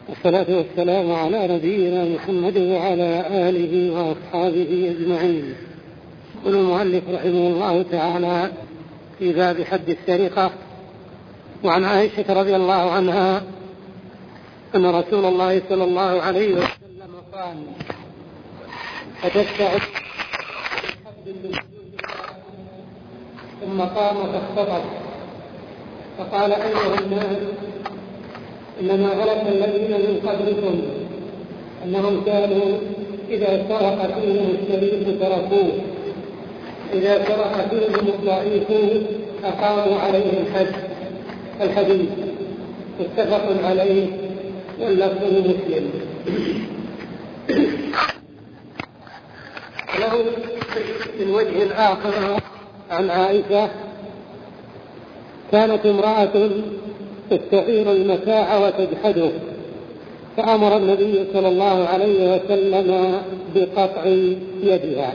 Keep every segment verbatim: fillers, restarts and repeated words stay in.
والصلاة والسلام على نبينا محمد وعلى آله وأصحابه أجمعين. يقول المؤلف رحمه الله تعالى في باب حد السرقة: وعن عائشة رضي الله عنها أن رسول الله صلى الله عليه وسلم قال: فتستعد ثم قام فاختطف فقال: أيها الناس، إنما هلك الذين من قبلكم أنهم كانوا إذا سرق فيهم الشريف تركوه، إذا سرق فيهم الضعيف أقاموا عليه الحد. الحديث متفق عليه واللفظ مسلم. له من وجه آخر عن عائشة: كانت امرأة تستعير المتاع وتجحده، فأمر النبي صلى الله عليه وسلم بقطع يدها.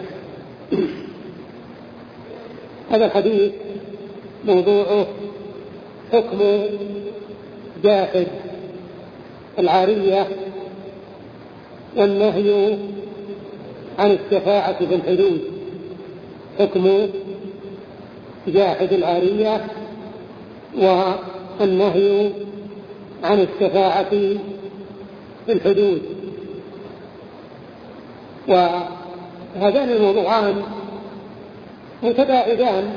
هذا الحديث موضوعه حكم جاحد العارية والنهي عن الشفاعة في الحدود. حكم جاحد العارية والنهي عن الشفاعة في الحدود. وهذان الموضوعان متباعدان،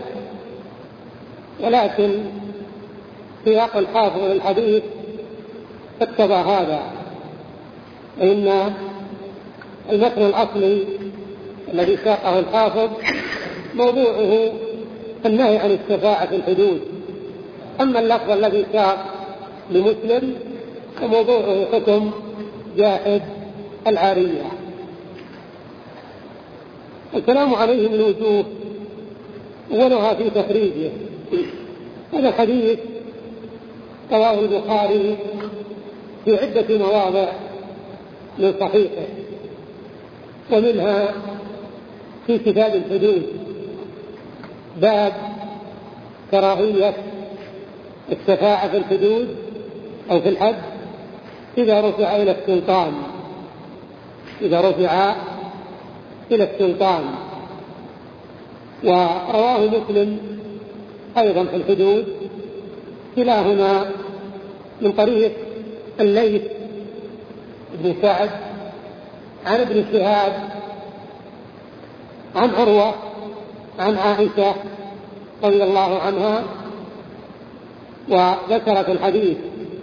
ولكن سياق الحافظ للحديث اقتضى هذا، فإن المتن الأصلي الذي ساقه الحافظ موضوعه النهي عن الشفاعة في الحدود، أما اللفظ الذي ساق لمسلم فموضوعه حكم جاحد العارية. الكلام عليه من وجوه، أولها في تخريجه. هذا الحديث رواه البخاري في عدة مواضع من صحيحه، ومنها في كتاب الحدود باب كراهية الشفاعة في الحدود أو في الحد إذا رفع إلى السلطان إذا رفع إلى السلطان ورواه مسلم أيضا في الحدود، كلاهما من طريق الليث بن سعد عن ابن شهاب عن عروة عن عائشة رضي الله عنها، وذكرت الحديث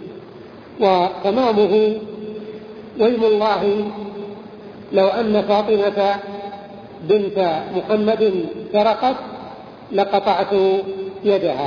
وتمامه: ويم الله لو أن فاطمة بنت محمد سرقت لقطعت يدها.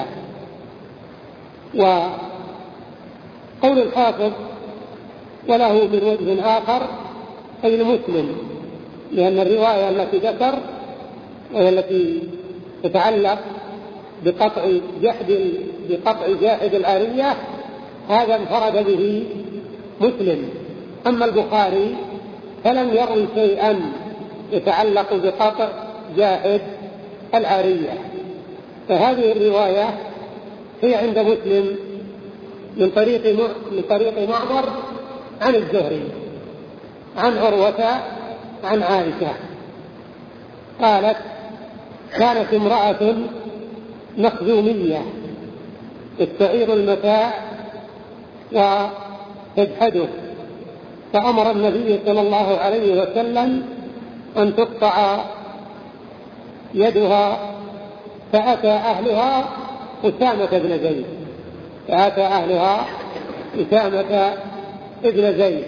وقول الحافظ: وله من وجه آخر أي المسلم، لأن الرواية التي ذكر وهي التي تتعلق بقطع جحد بقطع جاحد العارية هذا انفرد به مسلم، أما البخاري فلم يروي شيئا يتعلق بقطع جاحد العارية، فهذه الرواية هي عند مسلم من طريق من طريق معمر عن الزهري عن عروة عن عائشة قالت: كانت امرأة مخزومية تستعير المتاع وتجحده، فأمر النبي صلى الله عليه وسلم أن تقطع يدها، فأتى أهلها أسامة بن زيد فأتى أهلها أسامة بن زيد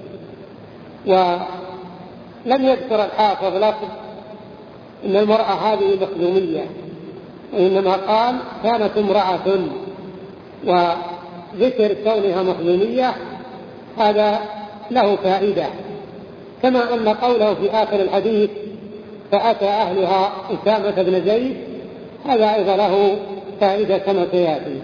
ولم يذكر الحافظ لفظ إن المرأة هذه مخزومية، وإنما قال: كانت امرأة، وذكر كونها مخزومية هذا له فائدة، كما أن قوله في آخر الحديث: فأتى أهلها أسامة بن زيد، هذا أيضا له فائدة كما سيأتي.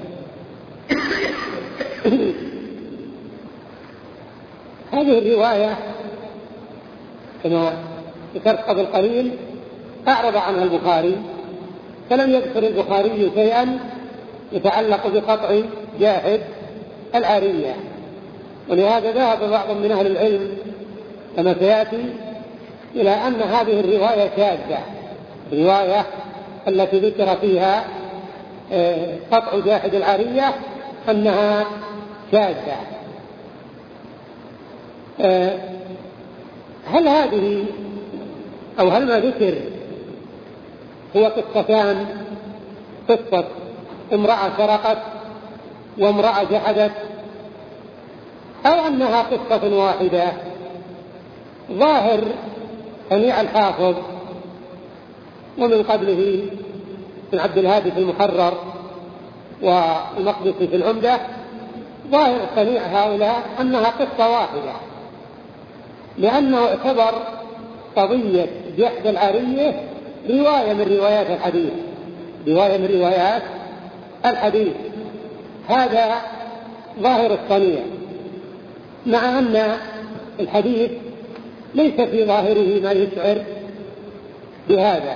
هذه الرواية كما ذكرت قبل قليل أعرض عنها البخاري، فلم يذكر البخاري شيئا يتعلق بقطع جاحد العارية، ولهذا ذهب بعض من أهل العلم كما سيأتي إلى أن هذه الرواية شاذة، الرواية التي ذكر فيها قطع جاحد العارية أنها شاذة. هل هذه أو هل ما ذكر هو قصتان، قصة امرأة سرقت وامرأة جحدت، أو أنها قصة واحدة؟ ظاهر سميع الحافظ ومن قبله بن عبد الهادي في المحرر والمقدسي في العمدة، ظاهر سميع هؤلاء أنها قصة واحدة، لأنه اعتبر قضية جحد العارية رواية من روايات الحديث، رواية من روايات الحديث. هذا ظاهر الصنيع، مع أن الحديث ليس في ظاهره ما يشعر بهذا.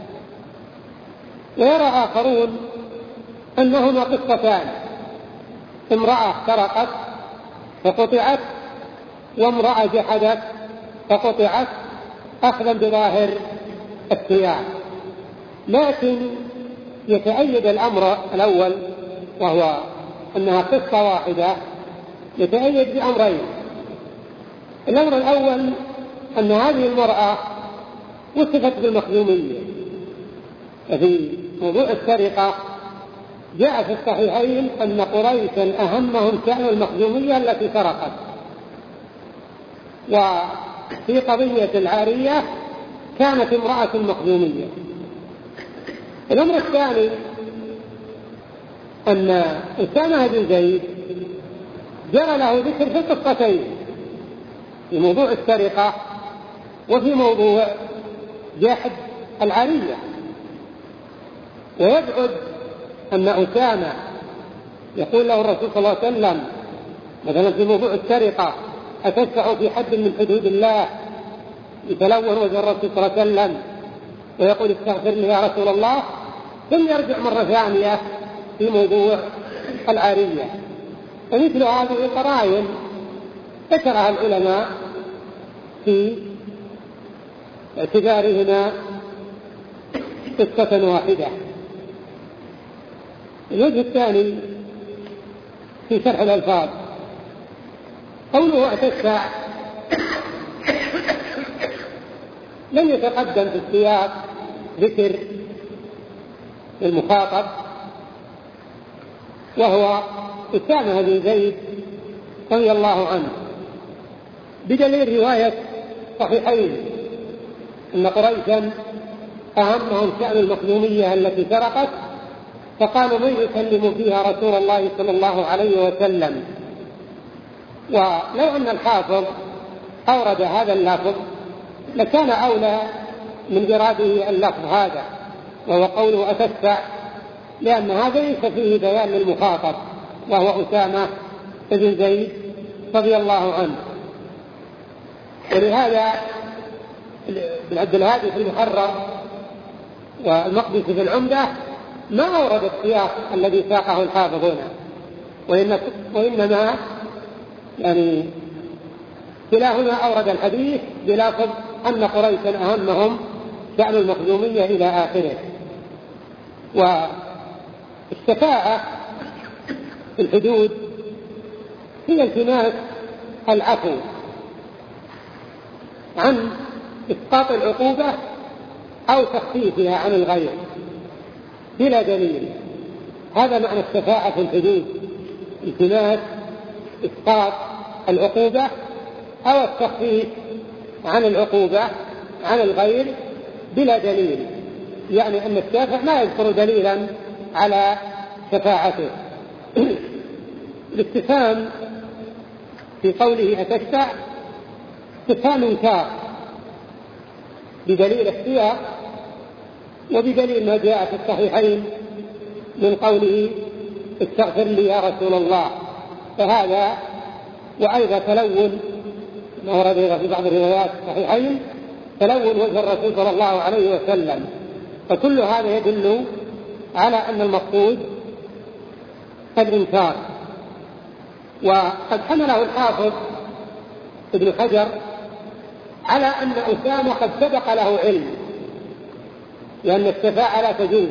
ويرى آخرون أنهما قصتان، امرأة سرقت فقطعت وامرأة جحدت فقطعت، أخذا بظاهر السياق. لكن يتأيد الأمر الأول وهو أنها قصة واحدة، يتأيد بأمرين. الأمر الأول أن هذه المرأة وصفت بالمخزومية. في موضوع السرقة جاء في الصحيحين أن قريشا أهمهم شأن المخزومية التي سرقت، وفي قضية العارية كانت امرأة مخزومية. الأمر الثاني أن أسامة بن زيد جرى له ذكر في القصتين، في موضوع السرقة وفي موضوع جحد العارية. ويبعد أن أسامة يقول له الرسول صلى الله عليه وسلم مثلا في موضوع السرقة أتشفع في حد من حدود الله، يتلون وجه الرسول صلى الله عليه وسلم ويقول استغفر لي يا رسول الله، ثم يرجع مرة ثانية في موضوع العارية. ومثل هذه القرائن ذكرها العلماء في اعتبارهما قصة واحدة. الوجه الثاني في شرح الألفاظ، قوله أتشفع لم يتقدم في السياق ذكر المخاطب وهو أسامة بن زيد رضي الله عنه، بدليل رواية صحيحين أن قريشا أهمهم شأن المخزومية التي سرقت، فقالوا من يكلم فيها رسول الله صلى الله عليه وسلم. ولو أن الحافظ أورد هذا اللفظ لكان أولى من إراده اللفظ هذا، وهو قوله أتشفع، لأن هذا ليس فيه بيان للمخاطب وهو أسامة بن زيد رضي الله عنه. ولهذا بن عبد الهادي في المحرر والمقدسي في العمدة ما أورد السياق الذي ساقه الحافظ هنا، وإنما يعني كلاهما أورد الحديث بلفظ أن قريشا أهمهم شأن المخزومية إلى آخره. والشفاعة في الحدود هي التماس العفو عن إسقاط العقوبة أو تخفيفها عن الغير بلا دليل. هذا معنى الشفاعة في الحدود، التماس إسقاط العقوبة أو التخفيف عن العقوبة عن الغير بلا دليل، يعني أن الشافع ما يذكر دليلا على شفاعته. الاستفهام في قوله أتشفع استفهام إنكار بدليل السياق وبدليل ما جاء في الصحيحين من قوله استغفر لي يا رسول الله، فهذا وأيضا تلون ما ورد في بعض الروايات الصحيحين تلون وجه الرسول صلى الله عليه وسلم، فكل هذا يدل على أن المقصود الإنكار. وقد حمله الحافظ ابن حجر على أن أسامة قد سبق له علم، لأن الشفاعة لا تجوز،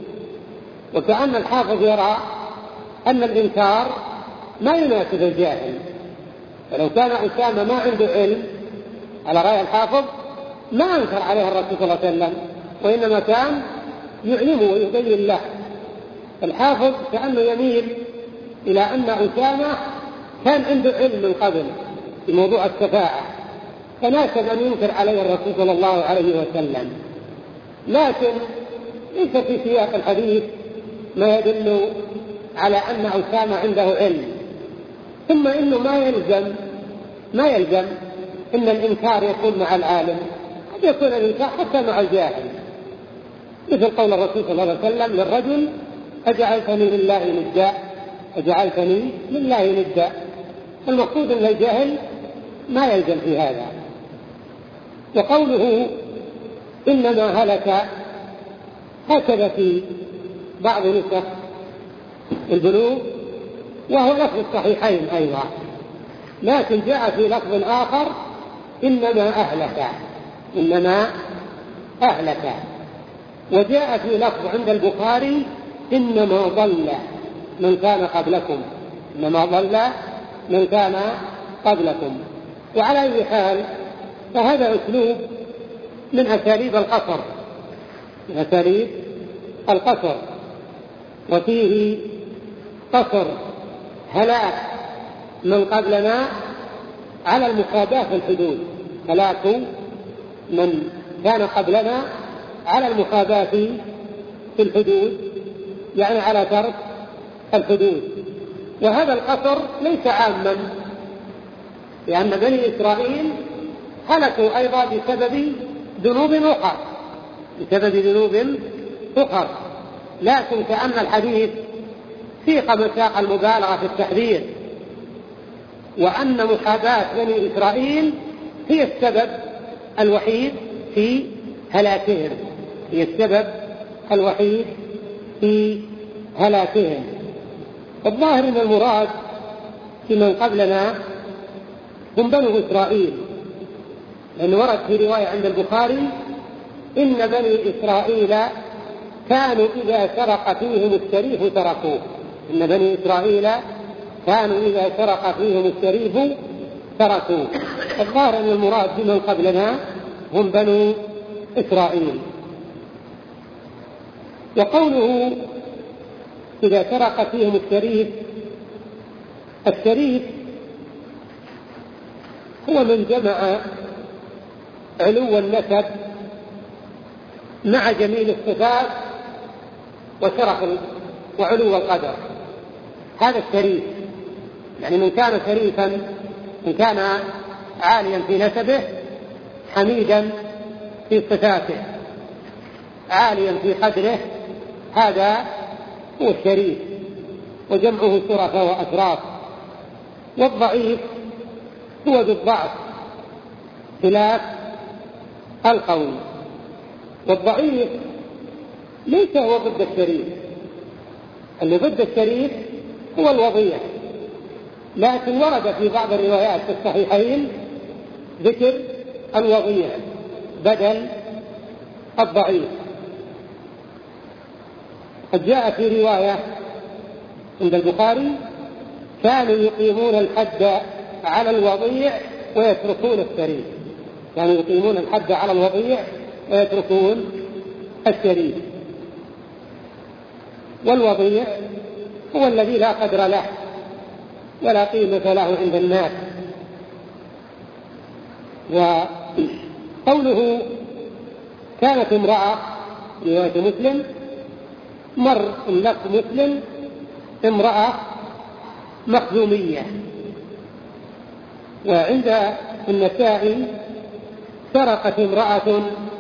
وكأن الحافظ يرى أن الإنكار ما يناسب الجاهل. فلو كان أسامة ما عنده علم على رأي الحافظ ما أنكر عليه الرسول صلى الله عليه وسلم، وإنما كان يعلمه ويبين له. الحافظ كأنه يميل إلى أن أسامة كان عنده علم من قبل في موضوع الشفاعة، فناسب أن ينكر عليه الرسول صلى الله عليه وسلم. لكن ليس في سياق الحديث ما يدل على أن أسامة عنده علم. ثم إنه ما يلزم ما يلزم إن الإنكار يكون مع العالم، قد يكون الإنكار حتى مع الجاهل، مثل قول الرسول صلى الله عليه وسلم للرجل: أجعلتني لله ندا أجعلتني لله ندا. المقصود أن الجاهل ما يلزم في هذا. وقوله إنما هلك هكذا في بعض نسخ البلوغ، وهو لفظ الصحيحين أيضا، لكن جاء في لفظ آخر إنما أهلك إنما أهلك وجاء في لفظ عند البخاري إنما ضل من كان قبلكم إنما ضل من كان قبلكم. وعلى أي حال فهذا أسلوب من أساليب القصر من أساليب القصر وفيه قصر هلاك من قبلنا على المخاباة في الحدود، هلاك من كان قبلنا على المخاباة في الحدود، يعني على ترك الحدود. وهذا القصر ليس عاما، لأن بني إسرائيل هلكوا أيضا بسبب ذنوب أخرى بسبب ذنوب أخرى لكن كأن الحديث سيق مساق المبالغة في التحذير، وأن محاباة بني إسرائيل هي السبب الوحيد في هلاكهم هي السبب الوحيد في هلاكهم. الظاهر أن المراد في من قبلنا هم بنو إسرائيل، لأن ورد في رواية عند البخاري إن بني إسرائيل كانوا إذا سرق فيهم الشريف تركوه إن بني إسرائيل كانوا إذا سرق فيهم الشريف تركوه. الظاهر أن المراد بمن قبلنا هم بنو إسرائيل. وقوله إذا سرق فيهم الشريف، الشريف هو من جمع علو النسب مع جميل الصفات وشرف وعلو القدر، هذا الشريف. يعني من كان شريفا من كان عاليا في نسبه، حميدا في صفاته، عاليا في قدره، هذا هو الشريف. وجمعه شرف وأشراف. والضعيف هو ذو الضعف خلاف القوي. والضعيف ليس هو ضد الشريف، اللي ضد الشريف هو الوضيع. لكن ورد في بعض الروايات في الصحيحين ذكر الوضيع بدل الضعيف. قد جاء في رواية عند البخاري كانوا يقيمون الحد على الوضيع ويتركون الشريف كانوا يقيمون الحد على الوضيع ويتركون الشريف. والوضيع هو الذي لا قدر له ولا قيمة له عند الناس. وقوله كانت امرأة رواية مسلم، مر لفظ مسلم امرأة مخزومية. وعند النسائي سرقت امرأة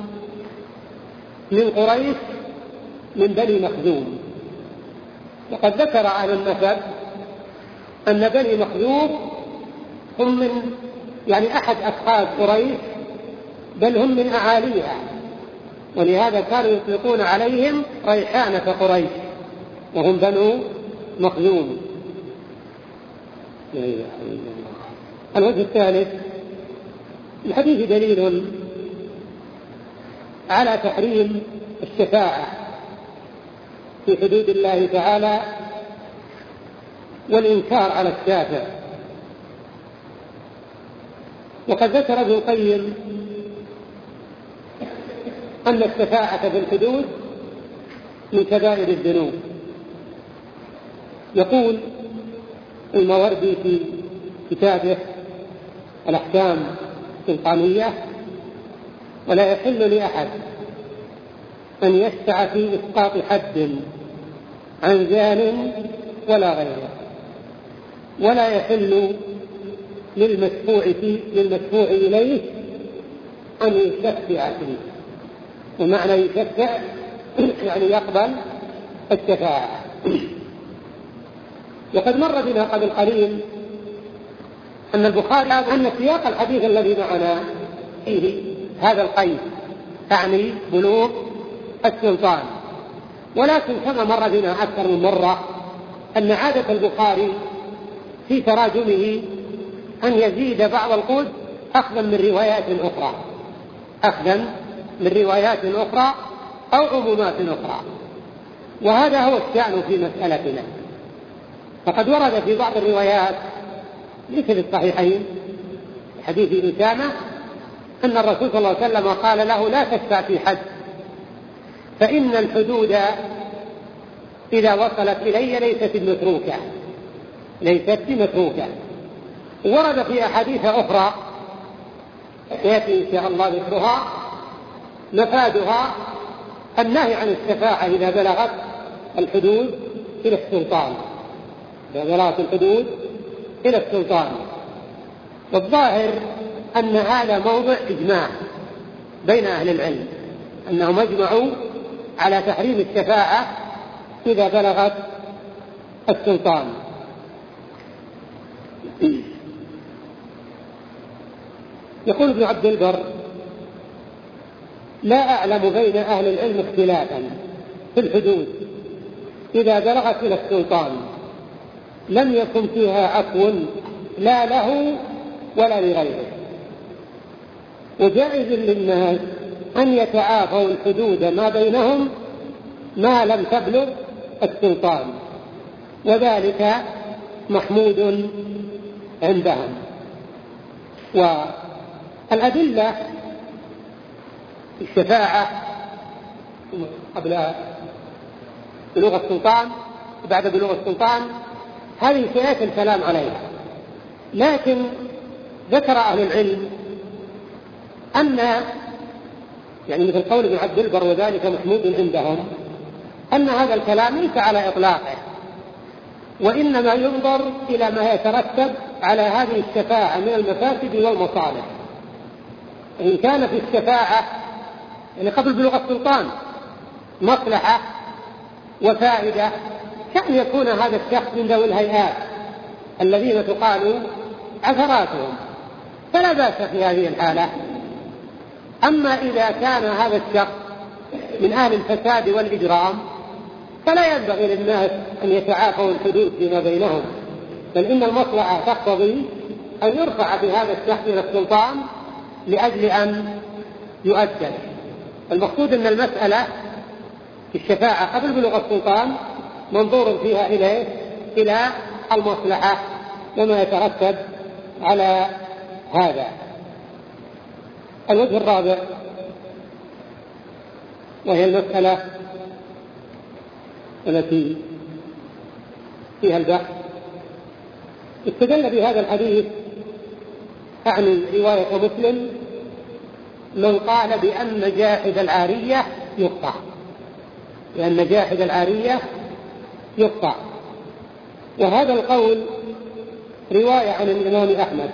من قريش من بني مخزوم. وقد ذكر أهل النسب أن بني مخزوم هم من يعني أحد أصحاب قريش، بل هم من أعاليها، ولهذا كانوا يطلقون عليهم ريحانة قريش، وهم بنو مخزوم. لا إله إلا الله. الوجه الثالث: الحديث دليل على تحريم الشفاعة في حدود الله تعالى والإنكار على الشافع. وقد ذكر ابن القيم أن الشفاعة في الحدود من كبائر الذنوب. يقول الماوردي في كتابه الأحكام السلطانية: ولا يحل لأحد أن يشفع في إسقاط حد عن زان ولا غيره، ولا يحل للمشفوع فيه للمشفوع إليه أن يشفع فيه. ومعنى يشفع يعني يقبل الشفاعة. وقد مر بنا قبل قليل أن البخاري أن سياق الحديث الذي معنا فيه هذا القيد، تعني بلوغ السلطان. ولكن كما مر بنا أكثر من مرة أن عادة البخاري في تراجمه أن يزيد بعض القود أخذا من روايات أخرى أخذا من روايات أخرى أو عمومات أخرى، وهذا هو الشأن في مسألتنا. فقد ورد في بعض الروايات مثل الصحيحين حديث أسامة أن الرسول صلى الله عليه وسلم قال له: لا تشفع في حد، فإن الحدود إذا وصلت إلي ليست بمتروكة ليست بمتروكة. ورد في أحاديث أخرى يأتي إن شاء الله ذكرها مفادها النهي عن الشفاعة إذا بلغت الحدود إلى السلطان إذا بلغت الحدود إلى السلطان. والظاهر أن هذا موضع إجماع بين أهل العلم، أنهم أجمعوا على تحريم الشفاعة إذا بلغت السلطان. يقول ابن عبد البر: لا أعلم بين أهل العلم اختلافا في الحدود إذا بلغت إلى السلطان لم يكن فيها عفو لا له ولا لغيره، وجائز للناس أن يتعافوا الحدود ما بينهم ما لم تبلغ السلطان، وذلك محمود عندهم. والأدلة الشفاعة قبل بلوغ السلطان وبعد بلوغ السلطان هذه سيأتي الكلام عليها، لكن ذكر أهل العلم أن يعني مثل قول ابن عبد البر وذلك محمود عندهم أن هذا الكلام ليس على إطلاقه، وإنما ينظر إلى ما يترتب على هذه الشفاعة من المفاسد والمصالح. إن كان في الشفاعة يعني قبل بلوغ السلطان مصلحة وفائدة كأن يكون هذا الشخص من ذوي الهيئات الذين تقال عثراتهم، فلا بأس في هذه الحالة. أما إذا كان هذا الشخص من أهل الفساد والإجرام فلا ينبغي للناس أن يتعافوا الحدود فيما بينهم، بل إن المصلحة تقتضي أن يرفع بهذا الشخص إلى السلطان لأجل أن يؤجل. المقصود أن المسألة في الشفاعة قبل بلوغ السلطان منظور فيها إليه إلى المصلحة وما يترتب على هذا. الوجه الرابع وهي المسألة التي فيها البحث، استدل بهذا الحديث عن رواية مسلم من قال بأن جاحد العارية يقطع بأن جاحد العارية يقطع وهذا القول رواية عن الإمام أحمد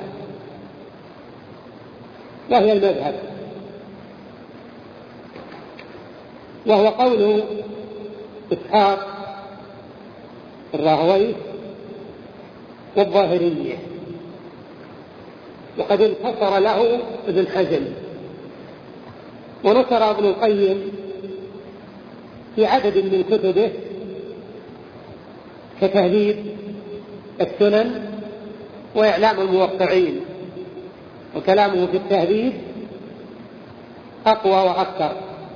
وهي المذهب، وهو قول إسحاق الراهوي والظاهرية، وقد انتصر له ابن حزم، ونصر ابن القيم في عدد من كتبه كتهذيب السنن وإعلام الموقعين، وكلامه في التهذيب أقوى وأكثر.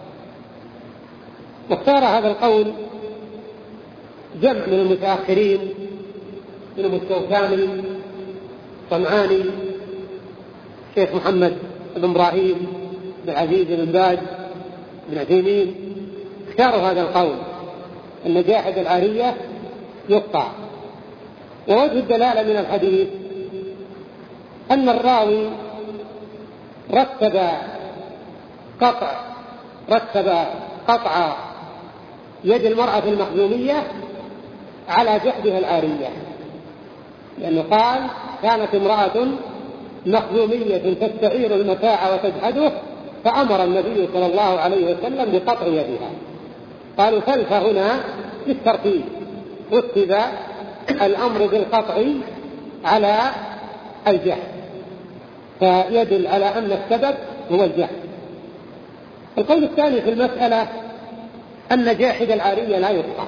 واختار هذا القول جمع من المتأخرين منهم الشوكاني، صنعاني، الشيخ محمد بن إبراهيم بن عزيز بن باز بن عثيمين، اختاروا هذا القول أن جاحد العارية يقطع. ووجه الدلالة من الحديث أن الراوي رتب قطع رتب قطع يد المرأة المخزومية على جحدها العارية، لأنه قال كانت امرأة مخزومية تستعير المتاع وتجحده، فأمر النبي صلى الله عليه وسلم بقطع يدها. قالوا فلف هنا للترتيب، رتب الأمر بالقطع على الجحد، فيدل على أن السبب هو الجحد. القول الثاني في المسألة أن جاحد العارية لا يقطع،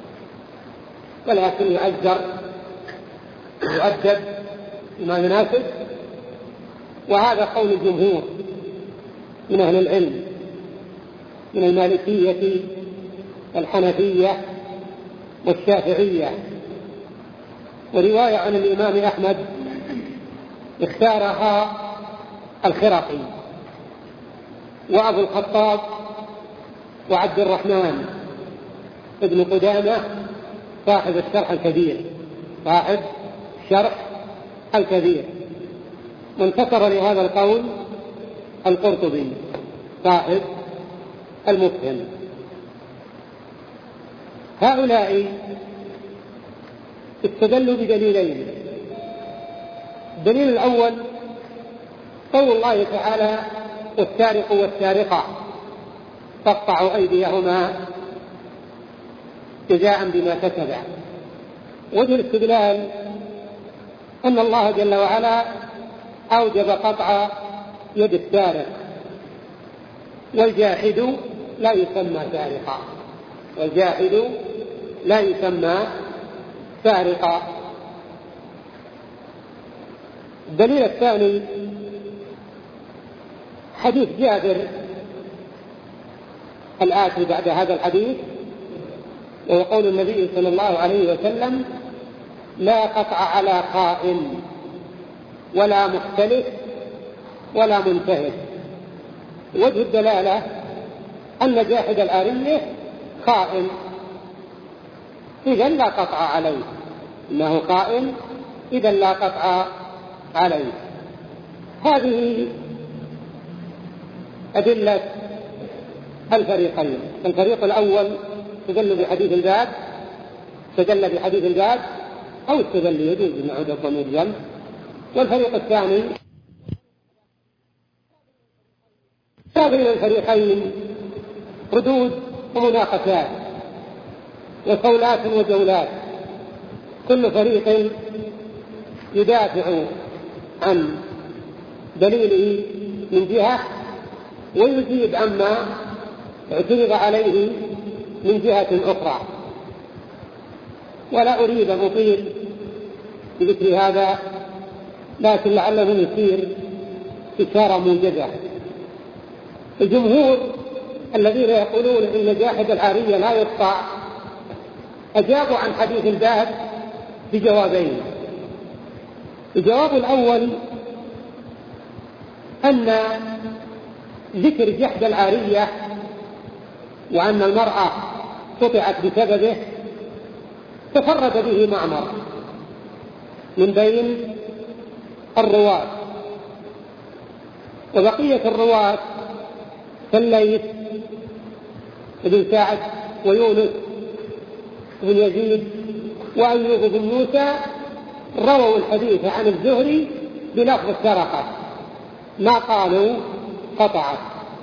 ولكن يؤجر يؤدب بما يناسب، وهذا قول الجمهور من أهل العلم من المالكية والحنفية والشافعية. ورواية عن الإمام أحمد اختارها الخرقي وأبو الخطاب وعبد الرحمن ابن قدامة صاحب الشرح الكبير صاحب الشرح الكبير وانتصر لهذا القول القرطبي صاحب المفهم. هؤلاء استدلوا بدليلين. الدليل الأول قول الله تعالى والسارق والسارقة فاقطعوا أيديهما جزاء بما كسبا. وجه الاستدلال أن الله جل وعلا أوجب قطع يد السارق، والجاحد لا يسمى سارقا والجاحد لا يسمى سارقا. الدليل الثاني حديث جابر الآتي بعد هذا الحديث، وهو قول النبي صلى الله عليه وسلم لا قطع على خائن ولا مختلف ولا منتهك. وجه الدلالة أن جاحد العارية خائن، إذا لا قطع عليه، إنه خائن إذا لا قطع عليه. هذه أدلة الفريقين. الفريق الأول استدل بحديث الباب استدل بحديث الباب أو استدل يجوز نعود الضمير جمع. والفريق الثاني بين الفريقين ردود ومناقشات وقولات وجولات، كل فريق يدافع عن دليله من جهة ويجيب عما اعترض عليه من جهة أخرى. ولا أريد أن أطيل بذكر هذا، لكن لعله يصير إشارة موجزة. الجمهور الذين يقولون إن جاحد العارية لا يقطع أجابوا عن حديث الباب بجوابين. الجواب الأول أن ذكر جحد العارية وأن المرأة قطعت بسببه تفرد به معمر من بين الرواة، وبقية الرواة كالليث بن سعد ويونس بن يزيد وأيوب بن موسى رووا الحديث عن الزهري بلفظ السرقة، ما قالوا قطعت.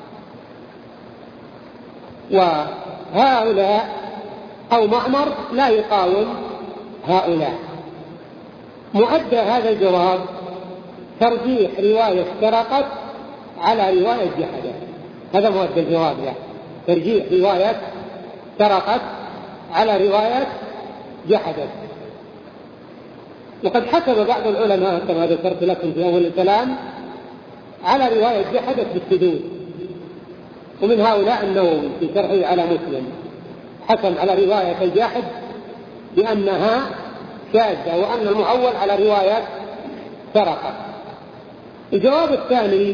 وهؤلاء أو معمر لا يقاوم هؤلاء. مؤدى هذا الجواب ترجيح رواية سرقت على رواية جحدت، هذا مؤدى الجواب له، ترجيح رواية سرقت على رواية جحدت. وقد حكم بعض العلماء كما ذكرت لكم في أول الكلام على رواية جحدت بالشذوذ، ومن هؤلاء النووي في شرحه على مسلم حكم على رواية الجاحد بأنها شاذة، وأن المعول على رواية سرقت. الجواب الثاني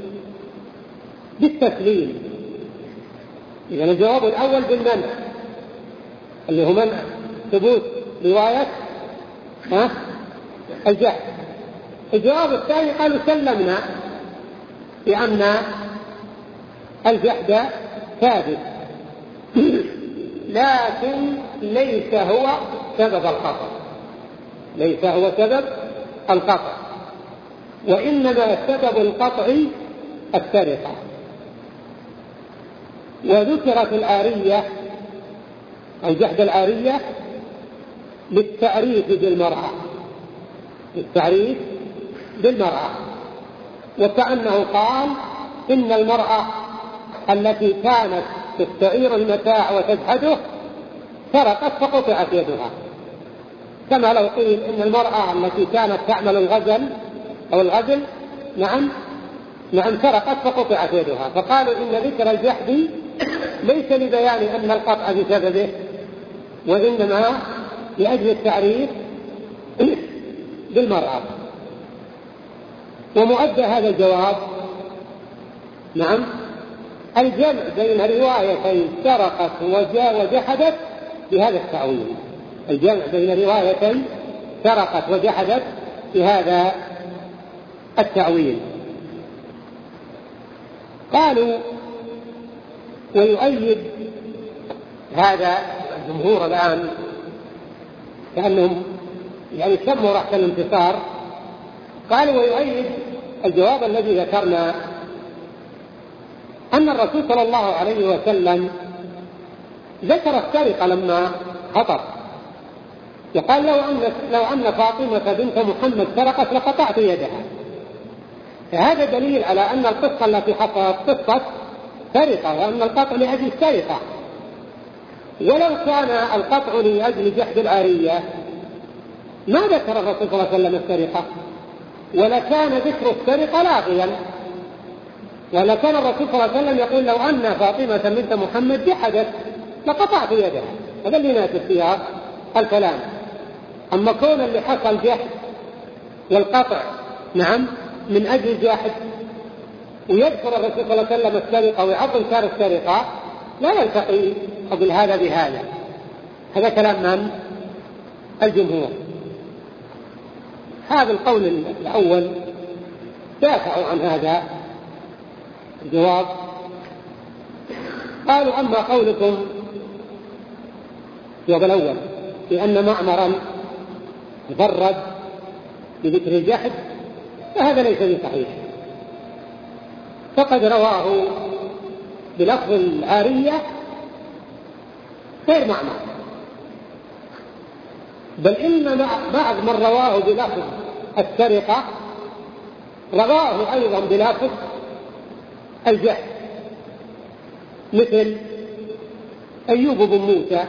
بالتسليم. إذا الجواب الأول بالمنع اللي هو منع ثبوت رواية ها الجحد. الجواب الثاني قالوا سلمنا بأن الجحد ثابت لكن ليس هو سبب القطع، ليس هو سبب القطع، وإنما سبب القطع السرقة. وذكرت العارية أو جحد العارية للتعريف بالمرأة، للتعريف بالمرأة، وكأنه قال إن المرأة التي كانت تستعير المتاع وتجحده سرقت فقطعت يدها، كما لو قيل إن المرأة التي كانت تعمل الغزل أو الغزل نعم نعم سرقت فقطعت يدها. فقالوا إن ذكر الجحد ليس لبيان أن القطع بسببه، وإنما لأجل التعريف بالمرأة. ومؤدى هذا الجواب نعم الجمع بين روايتين سرقت وجحدت بهذا التأويل، الجمع بين روايتين سرقت وجحدت بهذا التأويل. قالوا ويؤيد هذا الجمهور الآن كأنهم يعني سموا رحلة الانتصار، قالوا ويؤيد الجواب الذي ذكرنا أن الرسول صلى الله عليه وسلم ذكر السرقة لما خطب، وقال لو أن لو أن فاطمة بنت محمد سرقت لقطعت يدها. فهذا دليل على أن القصة التي حصلت قصة سرقة، وأن القطع لأجل السرقة. ولو كان القطع لأجل جحد العارية ما ذكر الرسول صلى الله عليه وسلم السرقة، ولكان ذكر السرقة لاغيا، ولكان الرسول صلى الله عليه وسلم يقول لو أن فاطمة بنت محمد جحدت لقطعت يدها. هذا اللي يناسب فيها الكلام. أما كون اللي حصل جحد والقطع نعم من أجل الجاحد ويذكر الرسول صلى الله عليه وسلم السرقة ويعظم كان السرقة لا يلتقي قبل هذا بهذا. هذا كلام من الجمهور. هذا القول الأول دافعوا عن هذا الجواب. قالوا أما قولكم الجواب الأول بأن معمرا تفرد بذكر الجحد فهذا ليس بصحيح، فقد رواه بلفظ العارية غير معمر، بل إن بعض من رواه بلفظ السرقة رواه أيضا بلفظ الجحد، مثل أيوب بن موسى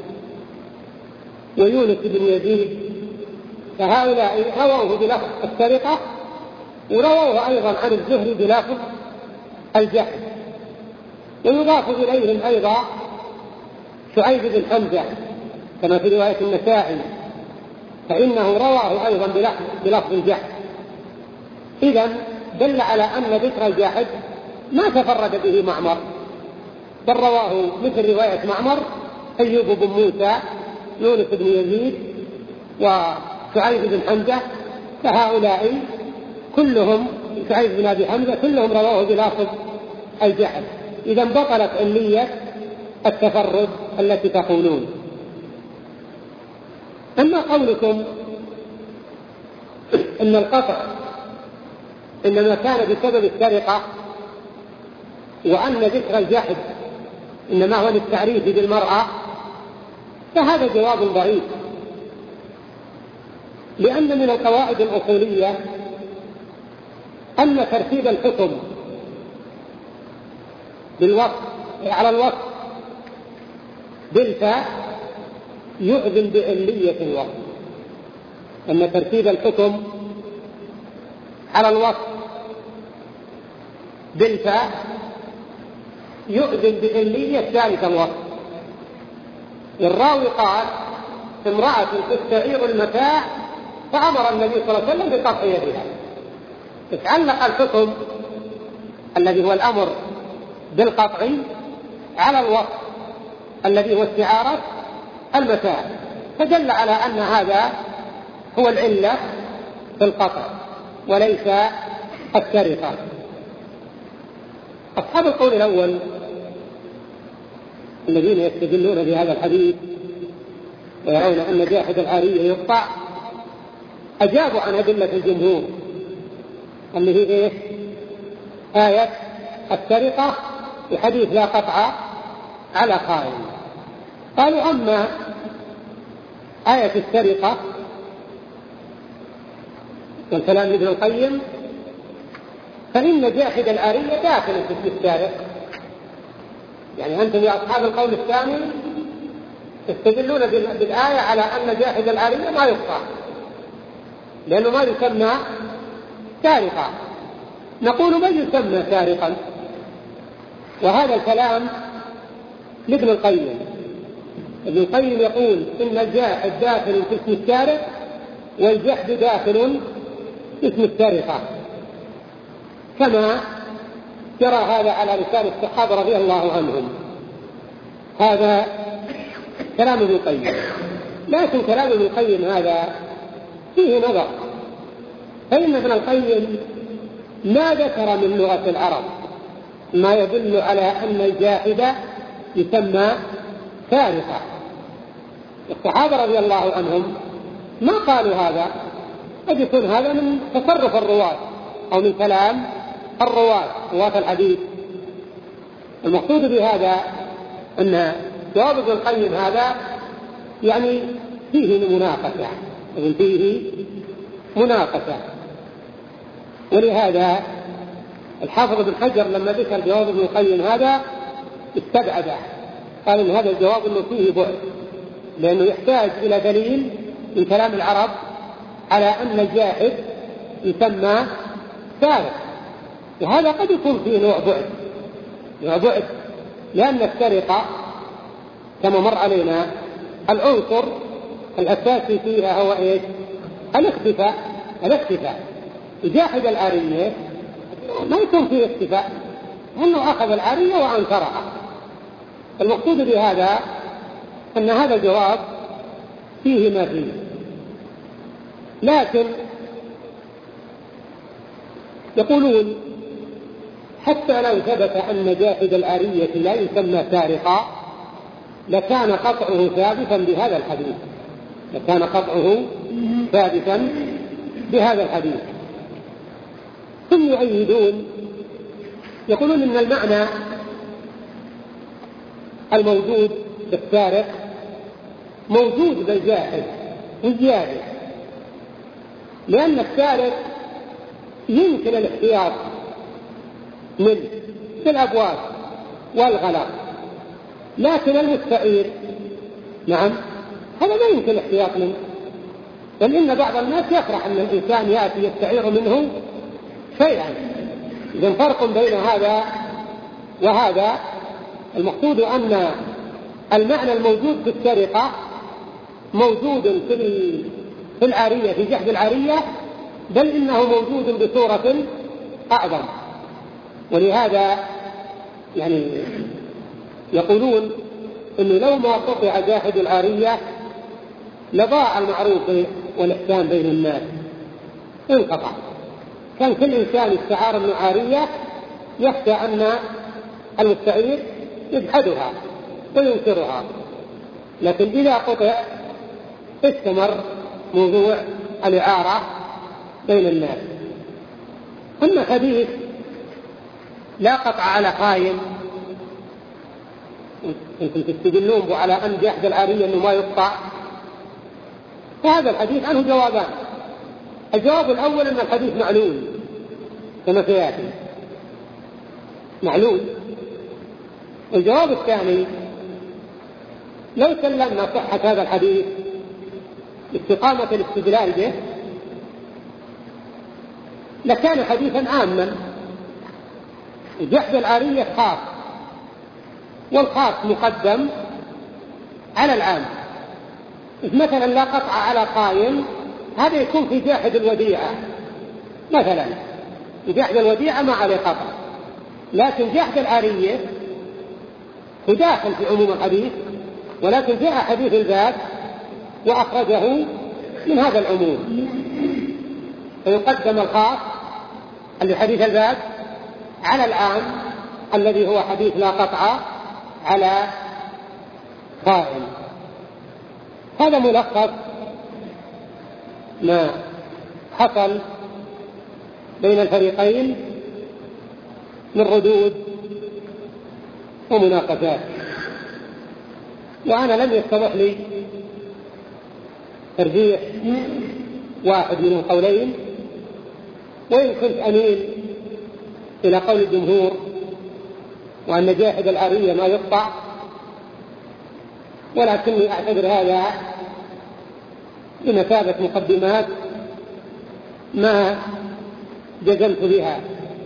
ويونس بن يزيد، فهؤلاء رواه بلفظ السرقة ورواه أيضا عن الزهري بلفظ الجحد. ويضاف إليهم أيضا شعيب بن حمزة كما في رواية النسائي، فإنه رواه أيضا بلفظ الجحد. إذن دل على أن ذكر الجحد ما تفرد به معمر، بل رواه مثل رواية معمر أيوب بن موسى يونس بن يزيد وشعيب بن حمزة، فهؤلاء كلهم شعيب بن أبي حمزة كلهم رواه بلفظ الجحد. إذن بطلت علية التفرد التي تقولون. أما قولكم إن القطع إنما كان بسبب السرقة وأن ذكر الجحد إنما هو للتعريف بالمرأة، فهذا جواب ضعيف، لأن من القواعد الأصولية أن ترتيب الحكم بالوصف على الوصف بالفاء يؤذن بعلية الوصف، أن ترتيب الحكم على الوصف بالفاء يؤذن بإلية ذلك الوصف. الراوي قال امرأة تستعير المتاع فأمر النبي صلى الله عليه وسلم بقطع يدها، اتعلق الحكم الذي هو الأمر بالقطع على الوصف الذي هو استعارة المتاع، فدل على أن هذا هو العلة في القطع وليس السرقة. أصحاب القول الأول الذين يستدلون بهذا الحديث ويرون أن جاحد العارية يقطع أجابوا عن أدلة الجمهور اللي هي إيه؟ آية السرقة بحديث لا قطع على خائن. قالوا أما آية السرقة والكلام ابن القيم فإن جاحد العارية داخل في السارق. يعني أنتم يا أصحاب القول الثاني تستدلون بالآية على أن جاحد العارية ما يقطع لأنه ما يسمى سارقا. نقول من يسمى سارقا؟ وهذا الكلام لابن القيم. ابن القيم يقول إن الجاحد داخل في اسم السارق والجحد داخل في اسم السرقة، كما جرى هذا على لسان الصحابة رضي الله عنهم. هذا كلام ابن القيم، لكن كلام ابن القيم هذا فيه نظر، فإن ابن القيم ما ذكر من لغة العرب ما يدل على أن الجاحد يسمى سارقا. الصحابة رضي الله عنهم ما قالوا هذا، قد يكون هذا من تصرف الرواة أو من كلام الرواة رواة الحديث. المقصود بهذا أن جواب ابن القيم هذا يعني فيه مناقشة، يعني فيه مناقشة. ولهذا الحافظ ابن حجر لما ذكر جواب ابن القيم هذا استبعده، قال إن هذا الجواب إنه فيه بعد، لأنه يحتاج إلى دليل من كلام العرب على أن الجاحد يسمى سارق، وهذا قد يكون فيه نوع بعد نوع بعد لأن السرقة كما مر علينا العنصر الأساسي فيها هو إيش؟ الاختفاء. الاختفاء جاحد العارية ما يكون فيه اختفاء، أنه أخذ العارية وأنكرها. المقصود بهذا أن هذا الجواب فيه ما فيه، لكن يقولون حتى لو ثبت أن جاحد العارية لا يسمى سارقا لكان قطعه ثابتا بهذا الحديث لكان قطعه ثابتا بهذا الحديث. ثم يؤيدون يقولون إن المعنى الموجود بالسارق موجود بالجاحد وزيادة، لأن السارق يمكن الاحتياط من في الأبواب والغلاء، لكن المستعير نعم هذا ما يمكن الاحتياط منه، بل إن بعض الناس يفرح أن الإنسان يأتي يستعير منه شيئا. إذن فرق بين هذا وهذا. المقصود أن المعنى الموجود في السرقة موجود في العارية في جحد العارية، بل إنه موجود بصورة أعظم. ولهذا يعني يقولون إنه لو ما قطع جاحد العارية لضاع المعروف والإحسان بين الناس، انقطع. كان كل إنسان استعار من عارية يخشى أن المستعير يجحدها وينكرها، لكن إذا قطع استمر موضوع الإعارة بين الناس. أما حديث لا قطع على خائن أنتم تستدلون على أن جحد العارية أنه ما يقطع، فهذا الحديث عنه جوابان. الجواب الأول أن الحديث معلول كما سيأتي معلول. الجواب الثاني لو سلمنا صحة هذا الحديث استقامة الاستدلال به لكان حديثا عاما. جحد العارية خاص، والخاص مقدم على العام. مثلا لا قطع على قائم، هذا يكون في جاحد الوديعة مثلا، جحد الوديعة ما عليه قطع، لكن جحد العارية هو داخل في عموم الحديث، ولكن جاء حديث الباب وأخرجه من هذا العموم، فيقدم الخاص اللي حديث الباب على العام الذي هو حديث لا قطع على قائم. هذا ملخص ما حصل بين الفريقين من ردود ومناقشات. وأنا لم يتضح لي ترجيح واحد من القولين، وإن كنت أميل إلى قول الجمهور وأن جاحد العارية ما يقطع، ولكني أعتبر هذا بمثابة مقدمات ما جزمت بها.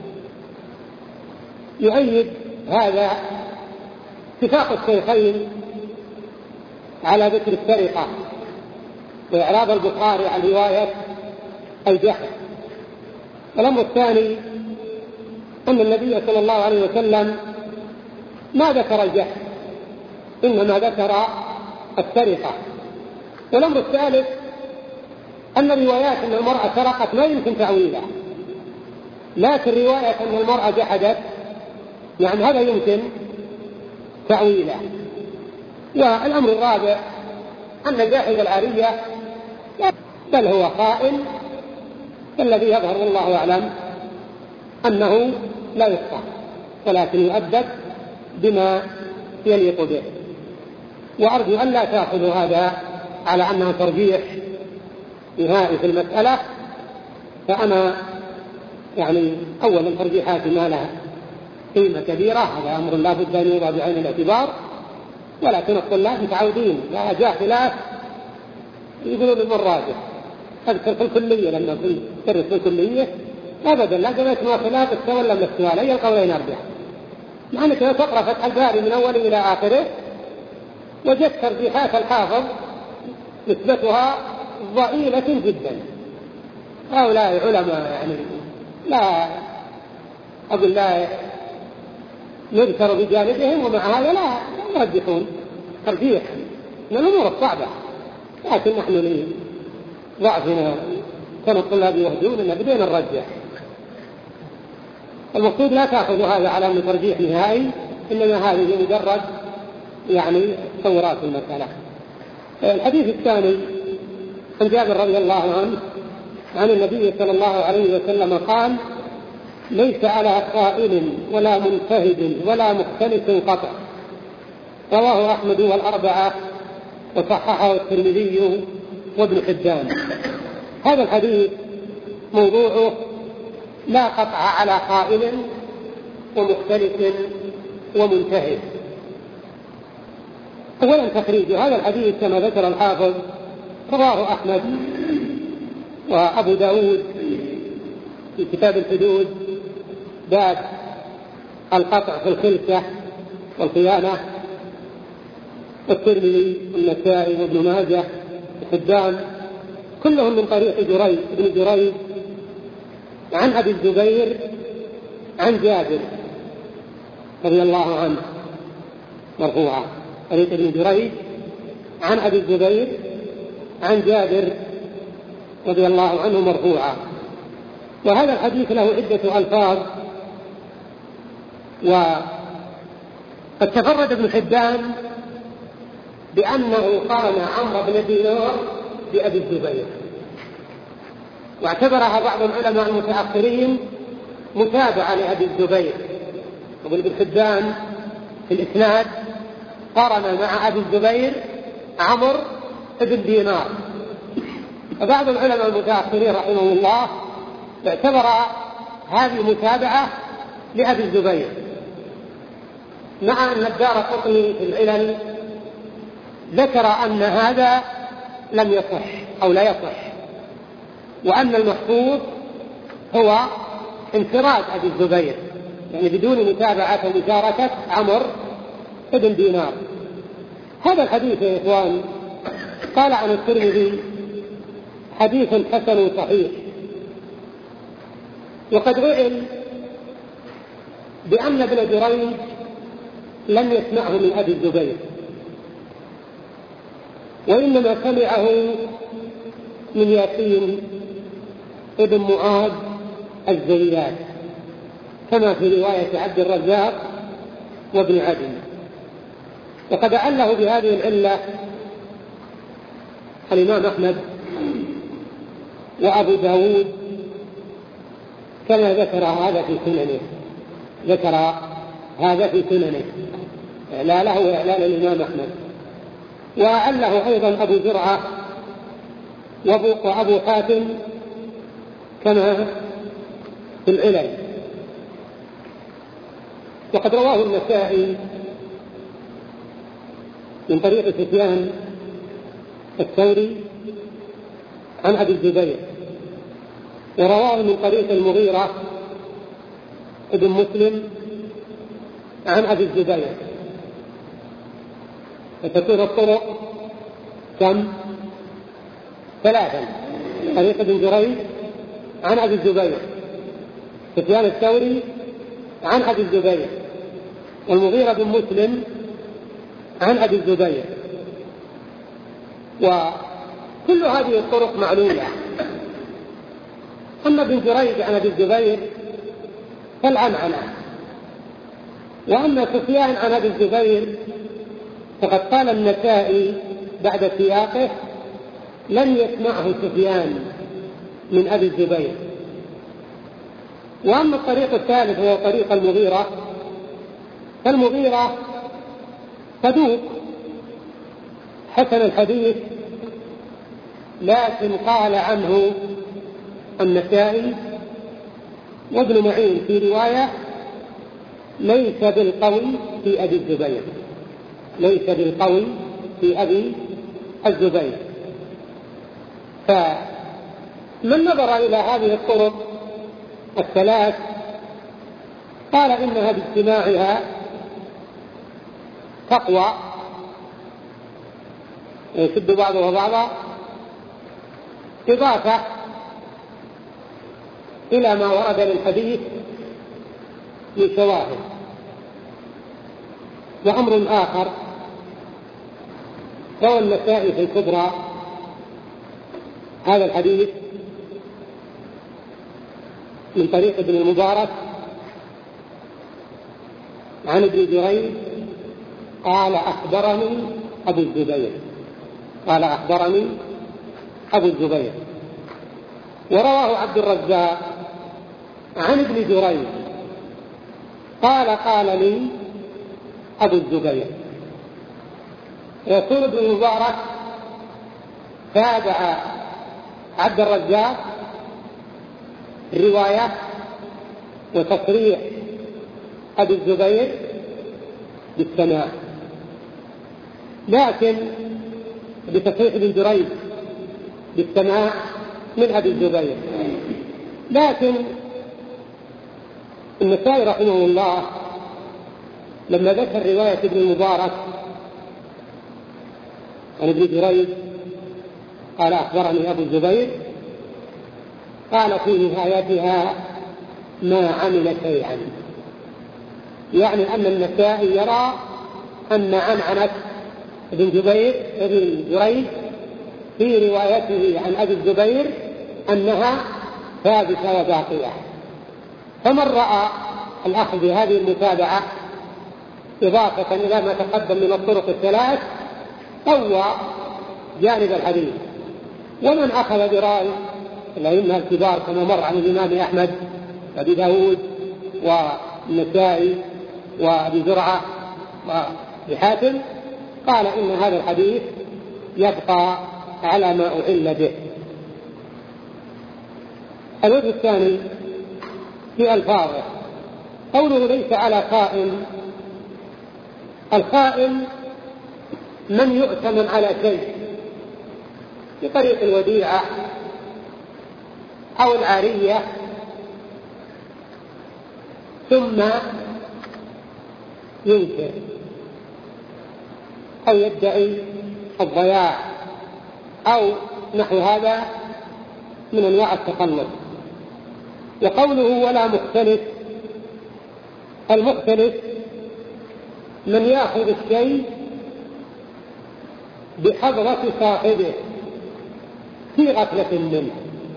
يؤيد هذا اتفاق الشيخين على ذكر السرقة وإعراض البخاري عن رواية الجحد. الأمر الثاني أن النبي صلى الله عليه وسلم ما ذكر الجحد، إنما ذكر السرقة. والأمر الثالث أن روايات أن المرأة سرقت ما يمكن تعويلها، لكن رواية أن المرأة جحدت يعني هذا يمكن تعويله. والأمر الرابع أن جاحد العارية بل هو خائن، فالذي يظهر والله أعلم أنه لا يقطع، ولكن يؤدب بما يليق به. وأرجو أن لا تأخذوا هذا على أنه ترجيح نهائي في المسألة، فأنا يعني أول الترجيحات ما لها قيمة كبيرة، هذا أمر لا بد أن يوضع بعين الاعتبار، ولكن الطلاب متعودين لا جاء خلاف يقولوا بالراجح. أذكر في الكلية لما كنت أدرس في الكلية أبدا لا قضيت ما خلاف استوى ولا استوى، أي القولين أرجح، مع أنك لو تقرأ فتح الباري من أوله إلى آخره وجدت ترجيحات الحافظ نسبتها ضئيلة جدا. هؤلاء علماء يعني لا أقول لا نذكر بجانبهم، ومع هذا لا يرجحون ترجيح من الأمور الصعبة، لكن نحن لضعفنا كان الطلاب يهدون أن بدينا نرجح. المقصود لا تأخذوا هذا على أنه ترجيح نهائي، إنما هذه مجرد يعني تصورات المسألة. الحديث الثاني عن جابر رضي الله عنه عن النبي صلى الله عليه وسلم قال: ليس على قائل ولا منتهد ولا مختلف قطع. رواه أحمد والأربعة وصححه الترمذي وابن حبان. هذا الحديث موضوعه لا قطع على قائل ومختلف ومنتهد. أولا تخريج هذا الحديث كما ذكر الحافظ رواه أحمد وأبو داود في كتاب الحدود باب القطع في الخلفة والخيانة، والترمذي والنسائي وابن ماجه وحبان كلهم من طريق جريج ابن جريج عن أبي الزبير عن جابر رضي الله عنه مرفوعا، طريق ابن جريج عن أبي الزبير عن جابر رضي الله عنه مرفوعا. وهذا الحديث له عدة ألفاظ، وقد تفرد ابن حبان بأنه قال عمرو بن دينار بأبي الزبير، واعتبرها بعض العلماء المتأخرين متابعة لأبي الزبير. وابن حبان في الإسناد قارن مع أبي الزبير عمرو بن دينار. وبعض العلماء المتأخرين رحمه الله اعتبر هذه متابعة لأبي الزبير، مع أن الدارقطني في العلل ذكر أن هذا لم يصح أو لا يصح، وأن المحفوظ هو انفراد أبي الزبير، يعني بدون متابعة ومشاركة عمرو بن دينار. هذا الحديث يا إخوان قال عن الترمذي حديث حسن صحيح، وقد علم بأن ابن جريج لم يسمعه من أبي الزبير، وإنما سمعه من ياسين ابن معاذ الزيات كما في رواية عبد الرزاق وابن عدي. وقد أعله بهذه العلة الإمام أحمد وأبو داود كما ذكر هذا في سننه، ذكر هذا في سننه إعلاله وإعلان الإمام أحمد، وأعله أيضا أبو زرعة وأبو حاتم كما في العلل. وقد رواه النسائي من طريق سفيان الثوري عن أبي الزبير، ورواه من طريق المغيرة ابن مسلم عن أبي الزبير، فتكون الطرق كم؟ ثلاثا: طريق ابن جريج عن أبي الزبير، سفيان الثوري عن أبي الزبير، والمغيرة بن مسلم عن أبي الزبير. وكل هذه الطرق معلولة. أما ابن جريج عن أبي الزبير فالعنعنة، وأما سفيان عن أبي الزبير فقد قال النسائي بعد سياقه لم يسمعه سفيان من أبي الزبير. وأما الطريق الثالث هو طريق المغيرة، فالمغيرة صدوق حسن الحديث، لكن قال عنه النسائي وابن معين في رواية ليس بالقوي في أبي الزبير، ليس بالقوي في أبي الزبير. فمن نظر إلى هذه الطرق الثلاث قال إنها باجتماعها تقوى يشد بعضها بعضا، إضافة إلى ما ورد للحديث من شواهد. وأمر آخر روى النسائي في الكبرى هذا الحديث من طريق ابن المبارك عن ابن جريج قال أخبرني أبو الزبير، قال أخبرني أبو الزبير. ورواه عبد الرزاق عن ابن جريج قال قال لي أبو الزبير. يقول ابن المبارك تابع عبد الرزاق رواية وتصريح أبي الزبير بالسماع، لكن بتصريح ابن جريج بالسماع من أبي الزبير. لكن النسائي رحمه الله لما ذكر رواية ابن المبارك عن ابن جريج قال أخبرني أبو الزبير، قال في نهايتها ما عمل شيئا، يعني أن النسائي يرى أن عنعنة ابن جبير ابن جريج في روايته عن أبي الزبير أنها ثابتة وباقية. فمن رأى الأخذ بهذه المتابعة إضافة إلى ما تقدم من الطرق الثلاث قوى جانب الحديث، ومن أخذ برأي الأئمة الكبار كما مر عن الإمام أحمد وأبي داود والنسائي وأبي زرعة وأبي حاتم قال إن هذا الحديث يبقى على ما أعل به. الوجه الثاني في ألفاظه قوله ليس على خائن. الخائن من يؤتمن على شيء بطريق الوديعة أو العارية، ثم ينكر أو يدعي الضياع أو نحو هذا من أنواع التقلب. وقوله ولا مختلف، المختلف من يأخذ الشيء بحضرة صاحبه في غفلة منه،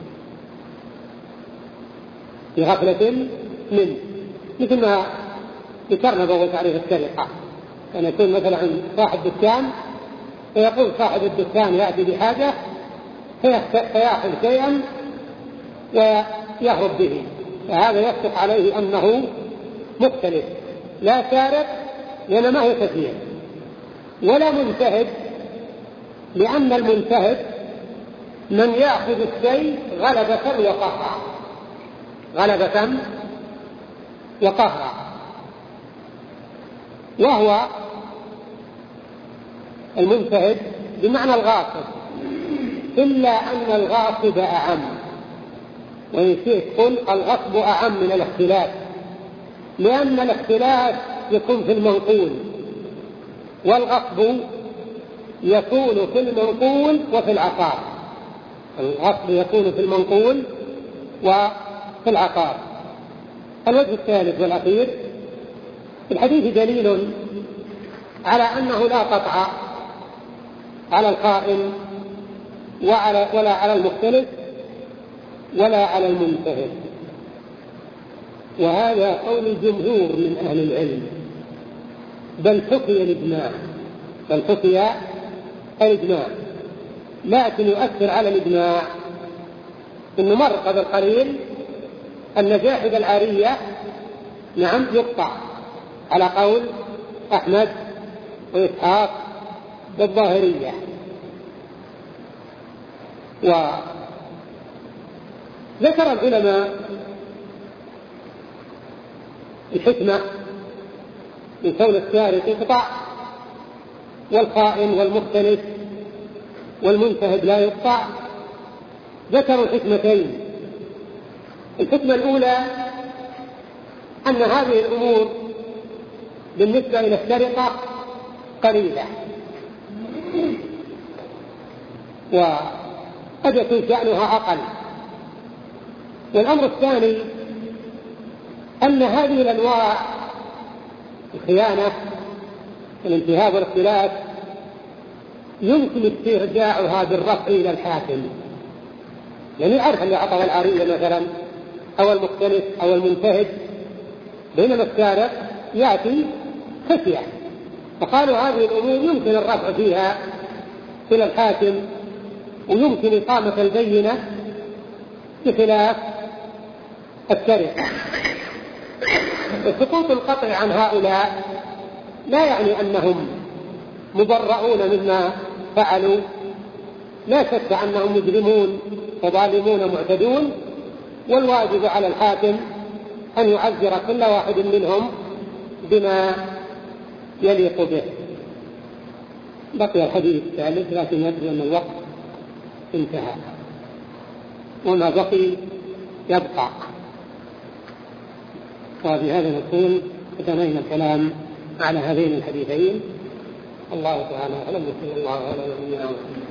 في غفلة منه، مثل ما ذكرنا بأول تعريف السرقة، أن يكون مثلا صاحب دكان فيقول صاحب الدكان يأتي بحاجة فيأخذ شيئا ويهرب به، فهذا يصدق عليه أنه مختلف، لا سارق لأن ما هو كثير، ولا منتهب، لأن المنتهب من يأخذ الشيء غلبة وقهرا، غلبة وقهرا، وهو المنتهب بمعنى الغاصب، إلا أن الغاصب أعم، ويصير قل الغصب أعم من الاختلاف، لأن الاختلاف يكون في المنقول، والغصب يكون في المنقول وفي العقار. الغصب يكون في المنقول وفي العقار. الوجه الثالث والأخير في الحديث دليل على أنه لا قطع على القائم وعلى ولا على المختلف ولا على المنتهب، وهذا قول الجمهور من أهل العلم، بل حكي الإجماع، بل حكي الإجماع، لكن يؤثر على الإجماع إنه مر قبل قليل أن جاحد العارية نعم يقطع على قول أحمد وإسحاق والظاهرية. وذكر العلماء الحكمة من كون السارق يقطع والخائن والمختلف والمنتهب لا يقطع. ذكروا الحكمتين. الحكمة الأولى أن هذه الأمور بالنسبة إلى السرقة قليلة، وقد يكون شأنها أقل. والأمر الثاني أن هذه الأنواع الخيانة والانتهاب والاختلاف يمكن استرجاعها بالرفع إلى الحاكم، يعني يعرف أن أعطاه العارية مثلا أو المختلف أو المنتهب، بينما السارق يأتي خفية، فقالوا هذه الأمور يمكن الرفع فيها إلى الحاكم ويمكن إقامة البينة بخلاف السرقة. سقوط القطع عن هؤلاء لا يعني أنهم مبرؤون مما فعلوا، لا شك أنهم مجرمون وظالمون معتدون، والواجب على الحاكم أن يعذر كل واحد منهم بما يليق به. بقي الحديث الثالث لكن يبدو أن الوقت انتهى، وما بقي يبقى. وبهذا نكون انتهينا الكلام على هذين الحديثين. الله تعالى أعلم، وصلى الله على نبينا محمد.